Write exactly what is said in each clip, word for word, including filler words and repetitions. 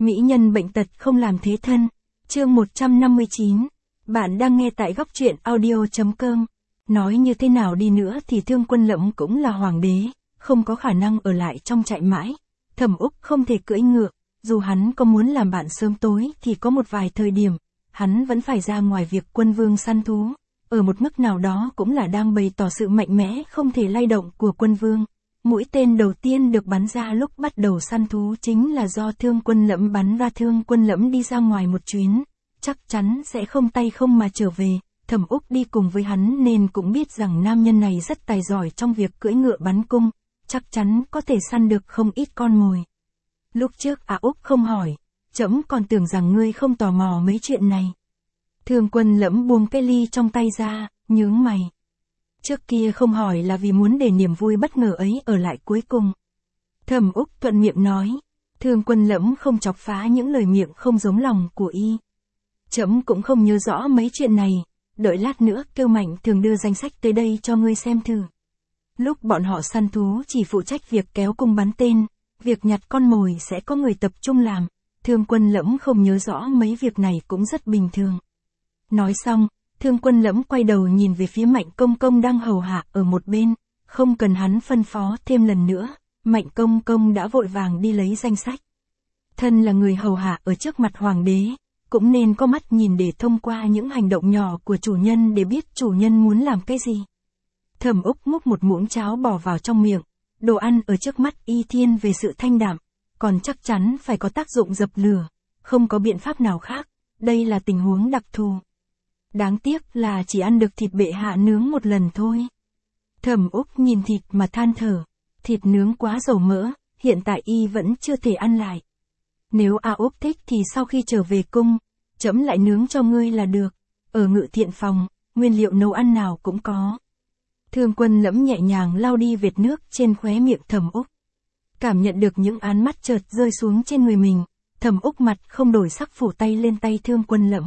Mỹ nhân bệnh tật không làm thế thân. Chương một trăm năm mươi chín. Bạn đang nghe tại góc truyện audio.com. Nói như thế nào đi nữa thì Thương Quân Lẫm cũng là hoàng đế, không có khả năng ở lại trong trại mãi. Thẩm Úc không thể cưỡi ngựa, dù hắn có muốn làm bạn sớm tối thì có một vài thời điểm, hắn vẫn phải ra ngoài việc quân vương săn thú. Ở một mức nào đó cũng là đang bày tỏ sự mạnh mẽ không thể lay động của quân vương. Mũi tên đầu tiên được bắn ra lúc bắt đầu săn thú chính là do Thương Quân Lẫm bắn ra. Thương Quân Lẫm đi ra ngoài một chuyến, chắc chắn sẽ không tay không mà trở về. Thẩm Úc đi cùng với hắn nên cũng biết rằng nam nhân này rất tài giỏi trong việc cưỡi ngựa bắn cung, chắc chắn có thể săn được không ít con mồi. Lúc trước A Úc không hỏi, trẫm còn tưởng rằng ngươi không tò mò mấy chuyện này. Thương Quân Lẫm buông cái ly trong tay ra, nhướng mày. Trước kia không hỏi là vì muốn để niềm vui bất ngờ ấy ở lại cuối cùng. Thẩm Úc thuận miệng nói. Thương Quân Lẫm không chọc phá những lời miệng không giống lòng của y. Trẫm cũng không nhớ rõ mấy chuyện này, đợi lát nữa kêu Mạnh Thường đưa danh sách tới đây cho ngươi xem thử. Lúc bọn họ săn thú chỉ phụ trách việc kéo cung bắn tên, việc nhặt con mồi sẽ có người tập trung làm. Thương Quân Lẫm không nhớ rõ mấy việc này cũng rất bình thường. Nói xong, Thương Quân Lẫm quay đầu nhìn về phía Mạnh Công Công đang hầu hạ ở một bên, không cần hắn phân phó thêm lần nữa, Mạnh Công Công đã vội vàng đi lấy danh sách. Thân là người hầu hạ ở trước mặt hoàng đế, cũng nên có mắt nhìn để thông qua những hành động nhỏ của chủ nhân để biết chủ nhân muốn làm cái gì. Thẩm Úc múc một muỗng cháo bỏ vào trong miệng, đồ ăn ở trước mắt y thiên về sự thanh đạm, còn chắc chắn phải có tác dụng dập lửa, không có biện pháp nào khác, đây là tình huống đặc thù. Đáng tiếc là chỉ ăn được thịt bệ hạ nướng một lần thôi. Thẩm Úc nhìn thịt mà than thở, thịt nướng quá dầu mỡ, hiện tại y vẫn chưa thể ăn lại. Nếu A Úc thích thì sau khi trở về cung, trẫm lại nướng cho ngươi là được, ở Ngự Thiện phòng, nguyên liệu nấu ăn nào cũng có. Thương Quân Lẫm nhẹ nhàng lau đi vệt nước trên khóe miệng Thẩm Úc. Cảm nhận được những ánh mắt chợt rơi xuống trên người mình, Thẩm Úc mặt không đổi sắc phủ tay lên tay Thương Quân Lẫm.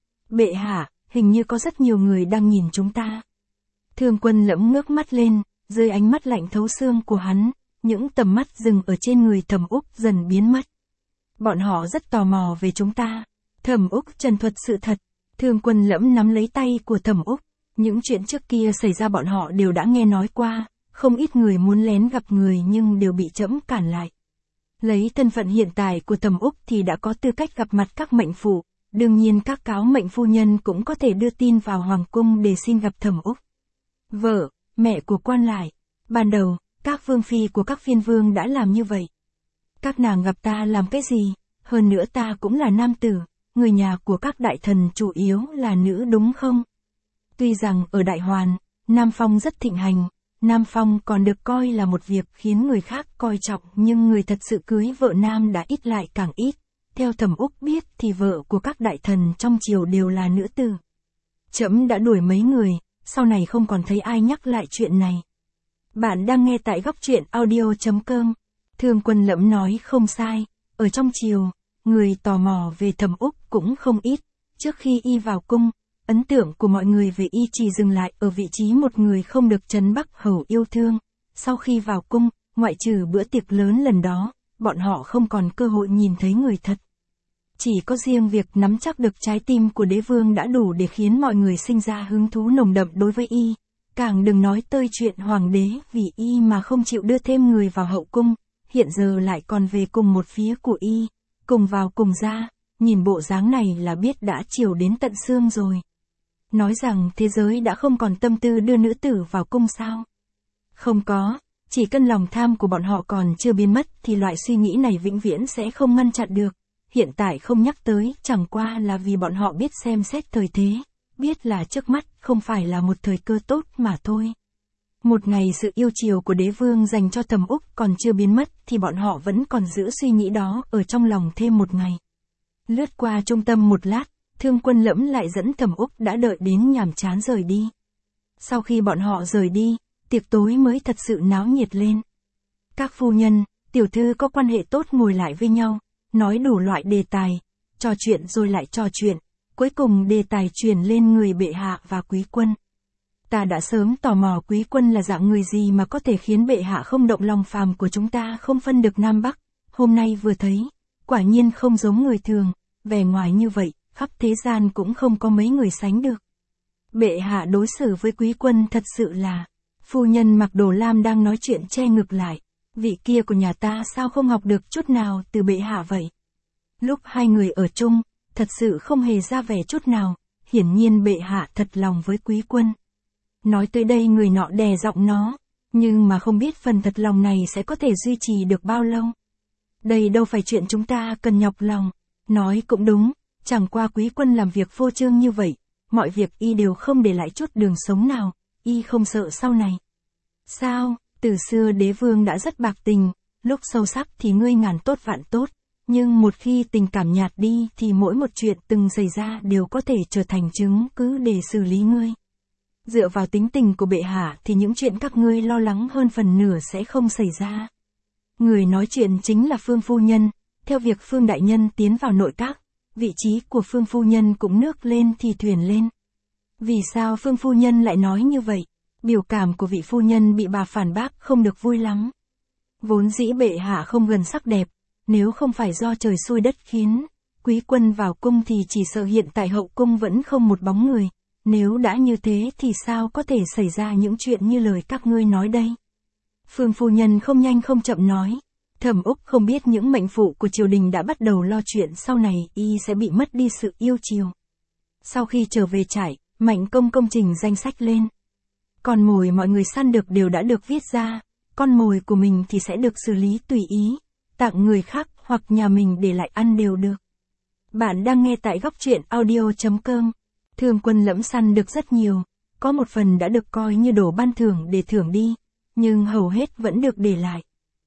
Bệ hạ, hình như có rất nhiều người đang nhìn chúng ta. Thương Quân Lẫm ngước mắt lên, dưới ánh mắt lạnh thấu xương của hắn, những tầm mắt dừng ở trên người Thẩm Úc dần biến mất. Bọn họ rất tò mò về chúng ta. Thẩm Úc trần thuật sự thật. Thương Quân Lẫm nắm lấy tay của Thẩm Úc. Những chuyện trước kia xảy ra bọn họ đều đã nghe nói qua, không ít người muốn lén gặp người nhưng đều bị trẫm cản lại. Lấy thân phận hiện tại của Thẩm Úc thì đã có tư cách gặp mặt các mệnh phụ, đương nhiên các cáo mệnh phu nhân cũng có thể đưa tin vào hoàng cung để xin gặp Thẩm Úc. Vợ, mẹ của quan lại, ban đầu, các vương phi của các phiên vương đã làm như vậy. Các nàng gặp ta làm cái gì, hơn nữa ta cũng là nam tử, người nhà của các đại thần chủ yếu là nữ đúng không? Tuy rằng ở Đại Hoàn, Nam Phong rất thịnh hành, Nam Phong còn được coi là một việc khiến người khác coi trọng nhưng người thật sự cưới vợ nam đã ít lại càng ít. Theo Thẩm Úc biết thì vợ của các đại thần trong triều đều là nữ tử. Trẫm đã đuổi mấy người, sau này không còn thấy ai nhắc lại chuyện này. Bạn đang nghe tại góc truyện audio.com. Thương Quân Lẫm nói không sai, ở trong triều, người tò mò về Thẩm Úc cũng không ít. Trước khi y vào cung, ấn tượng của mọi người về y chỉ dừng lại ở vị trí một người không được Trấn Bắc Hầu yêu thương. Sau khi vào cung, ngoại trừ bữa tiệc lớn lần đó, bọn họ không còn cơ hội nhìn thấy người thật. Chỉ có riêng việc nắm chắc được trái tim của đế vương đã đủ để khiến mọi người sinh ra hứng thú nồng đậm đối với y. Càng đừng nói tới chuyện hoàng đế vì y mà không chịu đưa thêm người vào hậu cung, hiện giờ lại còn về cùng một phía của y, cùng vào cùng ra, nhìn bộ dáng này là biết đã chiều đến tận xương rồi. Nói rằng thế giới đã không còn tâm tư đưa nữ tử vào cung sao? Không có, chỉ cần lòng tham của bọn họ còn chưa biến mất thì loại suy nghĩ này vĩnh viễn sẽ không ngăn chặn được. Hiện tại không nhắc tới chẳng qua là vì bọn họ biết xem xét thời thế, biết là trước mắt không phải là một thời cơ tốt mà thôi. Một ngày sự yêu chiều của đế vương dành cho Thẩm Úc còn chưa biến mất thì bọn họ vẫn còn giữ suy nghĩ đó ở trong lòng thêm một ngày. Lướt qua trung tâm một lát, Thương Quân Lẫm lại dẫn Thẩm Úc đã đợi đến nhàm chán rời đi. Sau khi bọn họ rời đi, tiệc tối mới thật sự náo nhiệt lên. Các phu nhân, tiểu thư có quan hệ tốt ngồi lại với nhau, nói đủ loại đề tài, trò chuyện rồi lại trò chuyện, cuối cùng đề tài chuyển lên người bệ hạ và quý quân. Ta đã sớm tò mò quý quân là dạng người gì mà có thể khiến bệ hạ không động lòng phàm của chúng ta không phân được Nam Bắc, hôm nay vừa thấy, quả nhiên không giống người thường, vẻ ngoài như vậy, khắp thế gian cũng không có mấy người sánh được. Bệ hạ đối xử với quý quân thật sự là, phu nhân mặc đồ lam đang nói chuyện che ngực lại, vị kia của nhà ta sao không học được chút nào từ bệ hạ vậy. Lúc hai người ở chung, thật sự không hề ra vẻ chút nào, hiển nhiên bệ hạ thật lòng với quý quân. Nói tới đây người nọ đè giọng nó, nhưng mà không biết phần thật lòng này sẽ có thể duy trì được bao lâu. Đây đâu phải chuyện chúng ta cần nhọc lòng, nói cũng đúng, chẳng qua quý quân làm việc phô trương như vậy, mọi việc y đều không để lại chút đường sống nào, y không sợ sau này. Sao, từ xưa đế vương đã rất bạc tình, lúc sâu sắc thì ngươi ngàn tốt vạn tốt, nhưng một khi tình cảm nhạt đi thì mỗi một chuyện từng xảy ra đều có thể trở thành chứng cứ để xử lý ngươi. Dựa vào tính tình của bệ hạ thì những chuyện các ngươi lo lắng hơn phần nửa sẽ không xảy ra. Người nói chuyện chính là Phương Phu Nhân, theo việc Phương Đại Nhân tiến vào nội các, vị trí của Phương Phu Nhân cũng nước lên thì thuyền lên. Vì sao Phương Phu Nhân lại nói như vậy? Biểu cảm của vị Phu Nhân bị bà phản bác không được vui lắm. Vốn dĩ bệ hạ không gần sắc đẹp, nếu không phải do trời xui đất khiến, quý quân vào cung thì chỉ sợ hiện tại hậu cung vẫn không một bóng người. Nếu đã như thế thì sao có thể xảy ra những chuyện như lời các ngươi nói đây? Phương Phu Nhân không nhanh không chậm nói. Thẩm Úc không biết những mệnh phụ của triều đình đã bắt đầu lo chuyện sau này y sẽ bị mất đi sự yêu chiều. Sau khi trở về trại, Mạnh Công công trình danh sách lên. Con mồi mọi người săn được đều đã được viết ra, con mồi của mình thì sẽ được xử lý tùy ý, tặng người khác hoặc nhà mình để lại ăn đều được. Bạn đang nghe tại góc truyện audio chấm com. Thương Quân Lẫm săn được rất nhiều, có một phần đã được coi như đồ ban thưởng để thưởng đi, nhưng hầu hết vẫn được để lại.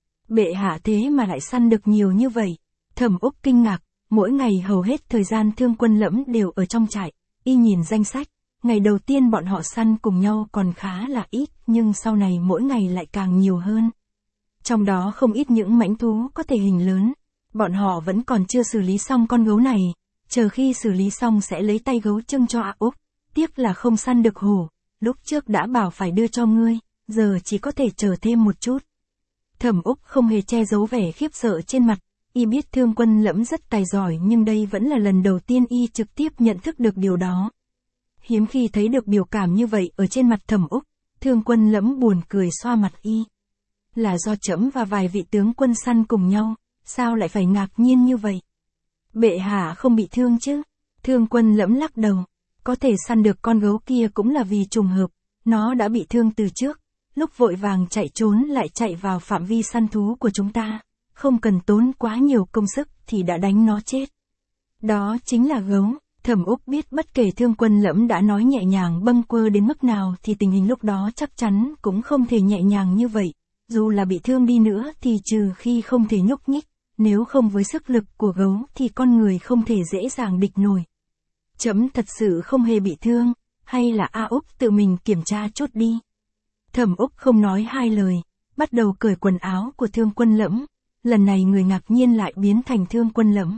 Bệ hạ thế mà lại săn được nhiều như vậy. Thẩm Úc kinh ngạc, mỗi ngày hầu hết thời gian Thương Quân Lẫm đều ở trong trại, y nhìn danh sách, ngày đầu tiên bọn họ săn cùng nhau còn khá là ít, nhưng sau này mỗi ngày lại càng nhiều hơn. Trong đó không ít những mãnh thú có thể hình lớn, bọn họ vẫn còn chưa xử lý xong con gấu này. Chờ khi xử lý xong sẽ lấy tay gấu trưng cho A Úc, tiếc là không săn được hổ, lúc trước đã bảo phải đưa cho ngươi, giờ chỉ có thể chờ thêm một chút. Thẩm Úc không hề che giấu vẻ khiếp sợ trên mặt, y biết Thương Quân Lẫm rất tài giỏi nhưng đây vẫn là lần đầu tiên y trực tiếp nhận thức được điều đó. Hiếm khi thấy được biểu cảm như vậy ở trên mặt Thẩm Úc, Thương Quân Lẫm buồn cười xoa mặt y. Là do trẫm và vài vị tướng quân săn cùng nhau, sao lại phải ngạc nhiên như vậy? Bệ hạ không bị thương chứ? Thương Quân Lẫm lắc đầu. Có thể săn được con gấu kia cũng là vì trùng hợp, nó đã bị thương từ trước, lúc vội vàng chạy trốn lại chạy vào phạm vi săn thú của chúng ta, không cần tốn quá nhiều công sức thì đã đánh nó chết. Đó chính là gấu. Thẩm Úc biết bất kể Thương Quân Lẫm đã nói nhẹ nhàng bâng quơ đến mức nào thì tình hình lúc đó chắc chắn cũng không thể nhẹ nhàng như vậy, dù là bị thương đi nữa thì trừ khi không thể nhúc nhích. Nếu không với sức lực của gấu thì con người không thể dễ dàng địch nổi. Trẫm thật sự không hề bị thương, hay là A Úc tự mình kiểm tra chút đi. Thẩm Úc không nói hai lời, bắt đầu cởi quần áo của Thương Quân Lẫm, lần này người ngạc nhiên lại biến thành Thương Quân Lẫm.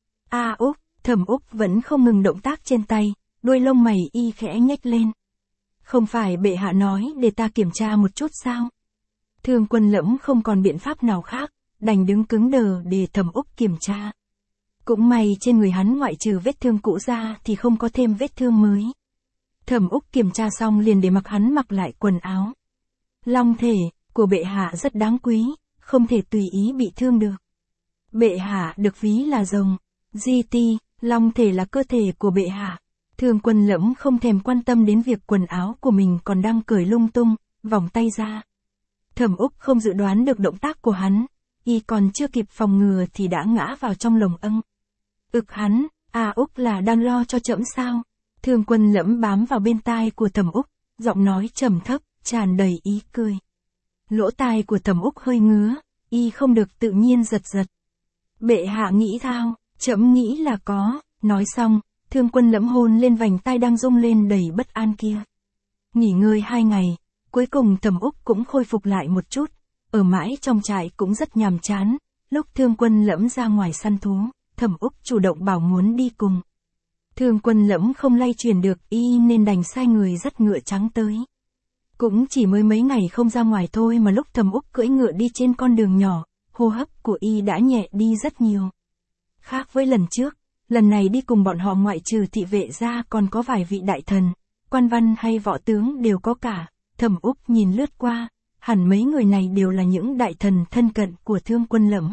A Úc, Thẩm Úc vẫn không ngừng động tác trên tay, đuôi lông mày y khẽ nhếch lên. Không phải bệ hạ nói để ta kiểm tra một chút sao? Thương Quân Lẫm không còn biện pháp nào khác, đành đứng cứng đờ để Thẩm Úc kiểm tra. Cũng may trên người hắn ngoại trừ vết thương cũ ra thì không có thêm vết thương mới. Thẩm Úc kiểm tra xong liền để mặc hắn mặc lại quần áo. Long thể của bệ hạ rất đáng quý, không thể tùy ý bị thương được. Bệ hạ được ví là rồng, di ti, long thể là cơ thể của bệ hạ. Thương Quân Lẫm không thèm quan tâm đến việc quần áo của mình còn đang cởi lung tung, vòng tay ra. Thẩm Úc không dự đoán được động tác của hắn, y còn chưa kịp phòng ngừa thì đã ngã vào trong lồng ưng. Ực hắn, A Úc là đang lo cho trẫm sao? Thương Quân Lẫm bám vào bên tai của Thẩm Úc, giọng nói trầm thấp, tràn đầy ý cười. Lỗ tai của Thẩm Úc hơi ngứa, y không được tự nhiên giật giật. Bệ hạ nghĩ thao, trẫm nghĩ là có. Nói xong, Thương Quân Lẫm hôn lên vành tai đang rung lên đầy bất an kia. Nghỉ ngơi hai ngày, cuối cùng Thẩm Úc cũng khôi phục lại một chút. Ở mãi trong trại cũng rất nhàm chán, lúc Thương Quân Lẫm ra ngoài săn thú, Thẩm Úc chủ động bảo muốn đi cùng. Thương Quân Lẫm không lay chuyển được y nên đành sai người dắt ngựa trắng tới. Cũng chỉ mới mấy ngày không ra ngoài thôi mà lúc Thẩm Úc cưỡi ngựa đi trên con đường nhỏ, hô hấp của y đã nhẹ đi rất nhiều. Khác với lần trước, lần này đi cùng bọn họ ngoại trừ thị vệ ra còn có vài vị đại thần, quan văn hay võ tướng đều có cả. Thẩm Úc nhìn lướt qua, hẳn mấy người này đều là những đại thần thân cận của Thương Quân Lẫm.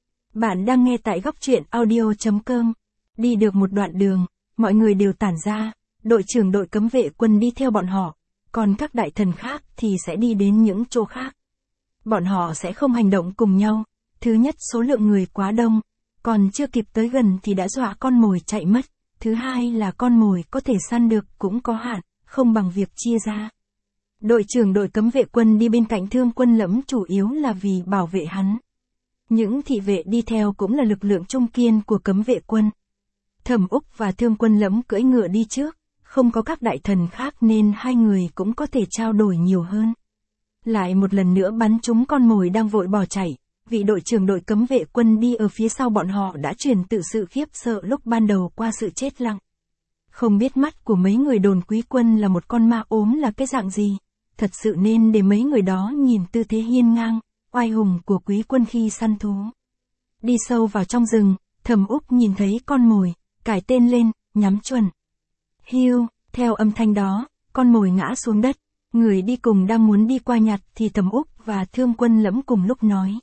Bạn đang nghe tại góc truyện audio.com. Đi được một đoạn đường, mọi người đều tản ra, đội trưởng đội cấm vệ quân đi theo bọn họ, còn các đại thần khác thì sẽ đi đến những chỗ khác. Bọn họ sẽ không hành động cùng nhau, thứ nhất số lượng người quá đông, còn chưa kịp tới gần thì đã dọa con mồi chạy mất, thứ hai là con mồi có thể săn được cũng có hạn, không bằng việc chia ra. Đội trưởng đội cấm vệ quân đi bên cạnh Thương Quân Lẫm chủ yếu là vì bảo vệ hắn. Những thị vệ đi theo cũng là lực lượng trung kiên của cấm vệ quân. Thẩm Úc và Thương Quân Lẫm cưỡi ngựa đi trước, không có các đại thần khác nên hai người cũng có thể trao đổi nhiều hơn. Lại một lần nữa bắn trúng con mồi đang vội bỏ chạy, vị đội trưởng đội cấm vệ quân đi ở phía sau bọn họ đã truyền tự sự khiếp sợ lúc ban đầu qua sự chết lặng. Không biết mắt của mấy người đồn quý quân là một con ma ốm là cái dạng gì, thật sự nên để mấy người đó nhìn tư thế hiên ngang, oai hùng của quý quân khi săn thú. Đi sâu vào trong rừng, Thẩm Úc nhìn thấy con mồi, cải tên lên, nhắm chuẩn. Hiu, theo âm thanh đó, con mồi ngã xuống đất, người đi cùng đang muốn đi qua nhặt thì Thẩm Úc và Thương Quân Lẫm cùng lúc nói.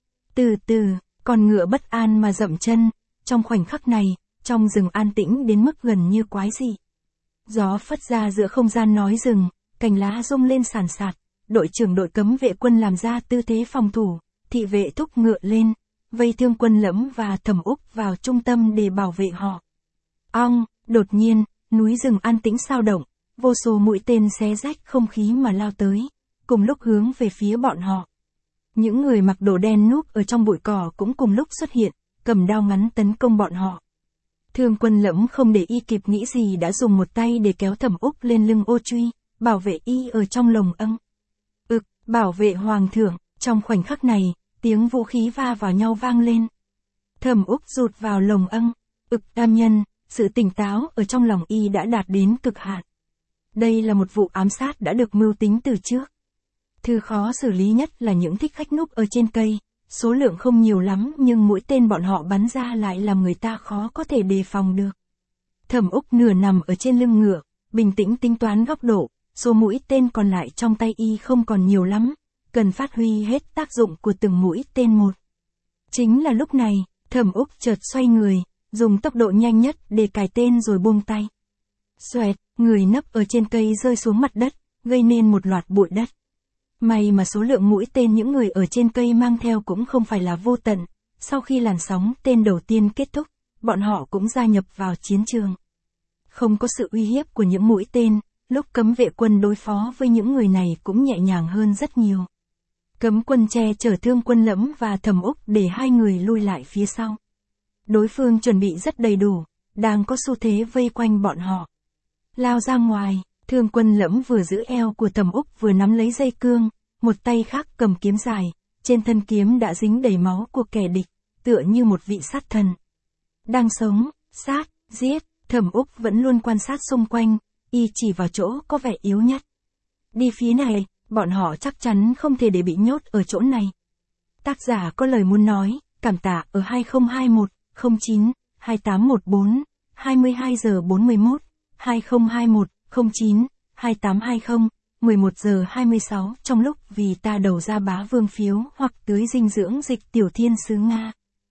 Từ từ, con ngựa bất an mà dậm chân, trong khoảnh khắc này, trong rừng an tĩnh đến mức gần như quái dị. Gió phất ra giữa không gian nói rừng, cành lá rung lên sàn sạt, đội trưởng đội cấm vệ quân làm ra tư thế phòng thủ, thị vệ thúc ngựa lên, vây Thương Quân Lẫm và Thẩm Úc vào trung tâm để bảo vệ họ. Ong, đột nhiên, núi rừng an tĩnh sao động, vô số mũi tên xé rách không khí mà lao tới, cùng lúc hướng về phía bọn họ. Những người mặc đồ đen núp ở trong bụi cỏ cũng cùng lúc xuất hiện, cầm đao ngắn tấn công bọn họ. Thương Quân Lẫm không để y kịp nghĩ gì đã dùng một tay để kéo Thẩm Úc lên lưng ô truy, bảo vệ y ở trong lồng ưng. Ực, bảo vệ hoàng thượng, trong khoảnh khắc này, tiếng vũ khí va vào nhau vang lên. Thẩm Úc rụt vào lồng ưng. Ực, đam nhân, sự tỉnh táo ở trong lòng y đã đạt đến cực hạn. Đây là một vụ ám sát đã được mưu tính từ trước. Thứ khó xử lý nhất là những thích khách núp ở trên cây, số lượng không nhiều lắm nhưng mũi tên bọn họ bắn ra lại làm người ta khó có thể đề phòng được. Thẩm Úc nửa nằm ở trên lưng ngựa, bình tĩnh tính toán góc độ, số mũi tên còn lại trong tay y không còn nhiều lắm, cần phát huy hết tác dụng của từng mũi tên một. Chính là lúc này, Thẩm Úc chợt xoay người, dùng tốc độ nhanh nhất để cài tên rồi buông tay. Xoẹt, người nấp ở trên cây rơi xuống mặt đất, gây nên một loạt bụi đất. May mà số lượng mũi tên những người ở trên cây mang theo cũng không phải là vô tận, sau khi làn sóng tên đầu tiên kết thúc, bọn họ cũng gia nhập vào chiến trường. Không có sự uy hiếp của những mũi tên, lúc cấm vệ quân đối phó với những người này cũng nhẹ nhàng hơn rất nhiều. Cấm quân che chở Thương Quân Lẫm và Thẩm Úc để hai người lui lại phía sau. Đối phương chuẩn bị rất đầy đủ, đang có xu thế vây quanh bọn họ. Lao ra ngoài, Thương Quân Lẫm vừa giữ eo của Thẩm Úc vừa nắm lấy dây cương, một tay khác cầm kiếm dài, trên thân kiếm đã dính đầy máu của kẻ địch, tựa như một vị sát thần. Đang sống, sát, giết, Thẩm Úc vẫn luôn quan sát xung quanh, y chỉ vào chỗ có vẻ yếu nhất. Đi phía này, bọn họ chắc chắn không thể để bị nhốt ở chỗ này. Tác giả có lời muốn nói, cảm tạ ở hai không hai một, không chín, hai tám một bốn, hai mươi hai giờ bốn mươi mốt, hai không hai một, không chín, hai tám hai không, mười một giờ hai mươi sáu trong lúc vì ta đầu ra bá vương phiếu hoặc tưới dinh dưỡng dịch tiểu thiên sứ Nga.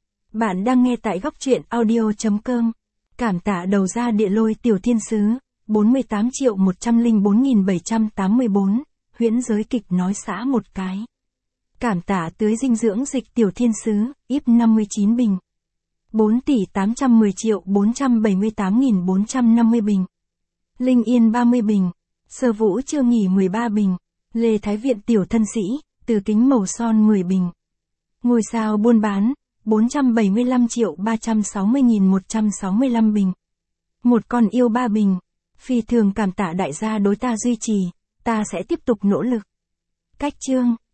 Bạn đang nghe tại góc truyện audio.com. Cảm tạ đầu ra địa lôi tiểu thiên sứ, bốn mươi tám triệu một trăm lẻ bốn nghìn bảy trăm tám mươi bốn, huyễn giới kịch nói xã một cái. Cảm tạ tưới dinh dưỡng dịch tiểu thiên sứ, íp năm mươi chín bình. bốn tỷ tám trăm mười triệu bốn trăm bảy mươi tám nghìn bốn trăm năm mươi bình. Linh Yên ba mươi bình. Sơ Vũ Chưa Nghỉ mười ba bình. Lê Thái Viện tiểu thân sĩ, Từ Kính Màu Son mười bình. Ngôi sao buôn bán, bốn trăm bảy mươi lăm triệu ba trăm sáu mươi nghìn một trăm sáu mươi lăm bình. Một con yêu ba bình. Phi thường cảm tạ đại gia đối ta duy trì, ta sẽ tiếp tục nỗ lực. Cách chương